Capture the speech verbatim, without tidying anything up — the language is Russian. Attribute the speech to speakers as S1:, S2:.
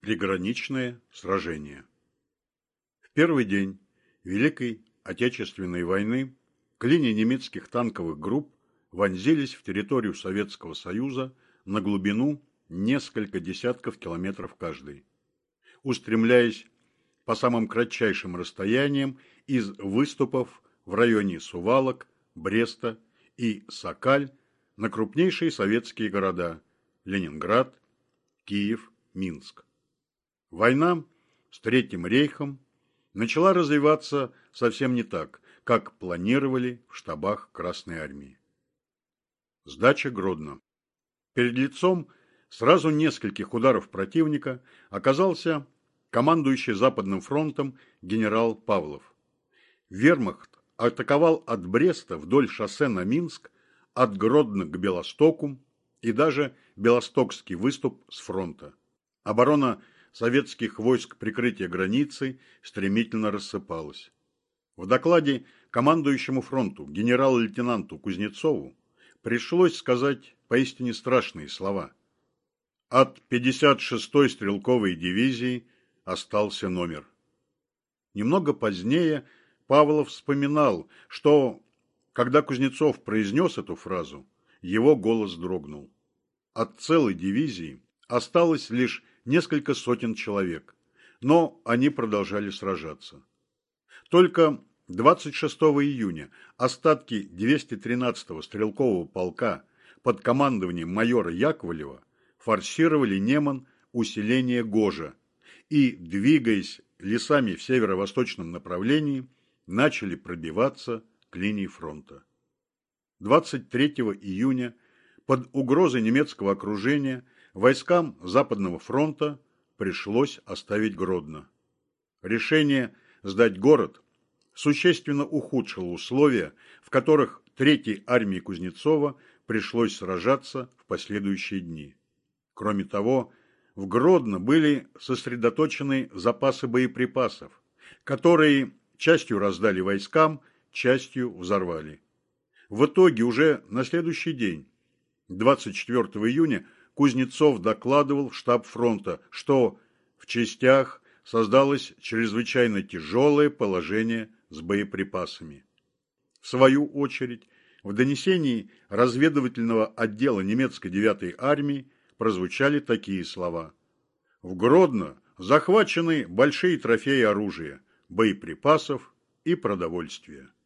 S1: Приграничное сражение. В первый день Великой Отечественной войны клини немецких танковых групп вонзились в территорию Советского Союза на глубину несколько десятков километров каждый, устремляясь по самым кратчайшим расстояниям из выступов в районе Сувалок, Бреста и Сокаль на крупнейшие советские города – Ленинград, Киев, Минск. Война с Третьим рейхом начала развиваться совсем не так, как планировали в штабах Красной армии. Сдача Гродно. Перед лицом сразу нескольких ударов противника оказался командующий Западным фронтом генерал Павлов. Вермахт атаковал от Бреста вдоль шоссе на Минск, от Гродно к Белостоку и даже Белостокский выступ с фронта. Оборона советских войск прикрытия границы стремительно рассыпалась. В докладе командующему фронту генерал-лейтенанту Кузнецову пришлось сказать поистине страшные слова. От пятьдесят шестой стрелковой дивизии остался номер. Немного позднее Павлов вспоминал, что, когда Кузнецов произнес эту фразу, его голос дрогнул. От целой дивизии осталось лишь несколько сотен человек, но они продолжали сражаться. Только двадцать шестого июня остатки двести тринадцатого стрелкового полка под командованием майора Яковлева форсировали Неман усиление Гожа и, двигаясь лесами в северо-восточном направлении, начали пробиваться к линии фронта. двадцать третьего июня под угрозой немецкого окружения войскам Западного фронта пришлось оставить Гродно. Решение сдать город существенно ухудшило условия, в которых Третьей армии Кузнецова пришлось сражаться в последующие дни. Кроме того, в Гродно были сосредоточены запасы боеприпасов, которые частью раздали войскам, частью взорвали. В итоге уже на следующий день, двадцать четвёртого июня, Кузнецов докладывал в штаб фронта, что в частях создалось чрезвычайно тяжелое положение с боеприпасами. В свою очередь, в донесении разведывательного отдела немецкой девятой армии прозвучали такие слова. В Гродно захвачены большие трофеи оружия, боеприпасов и продовольствия.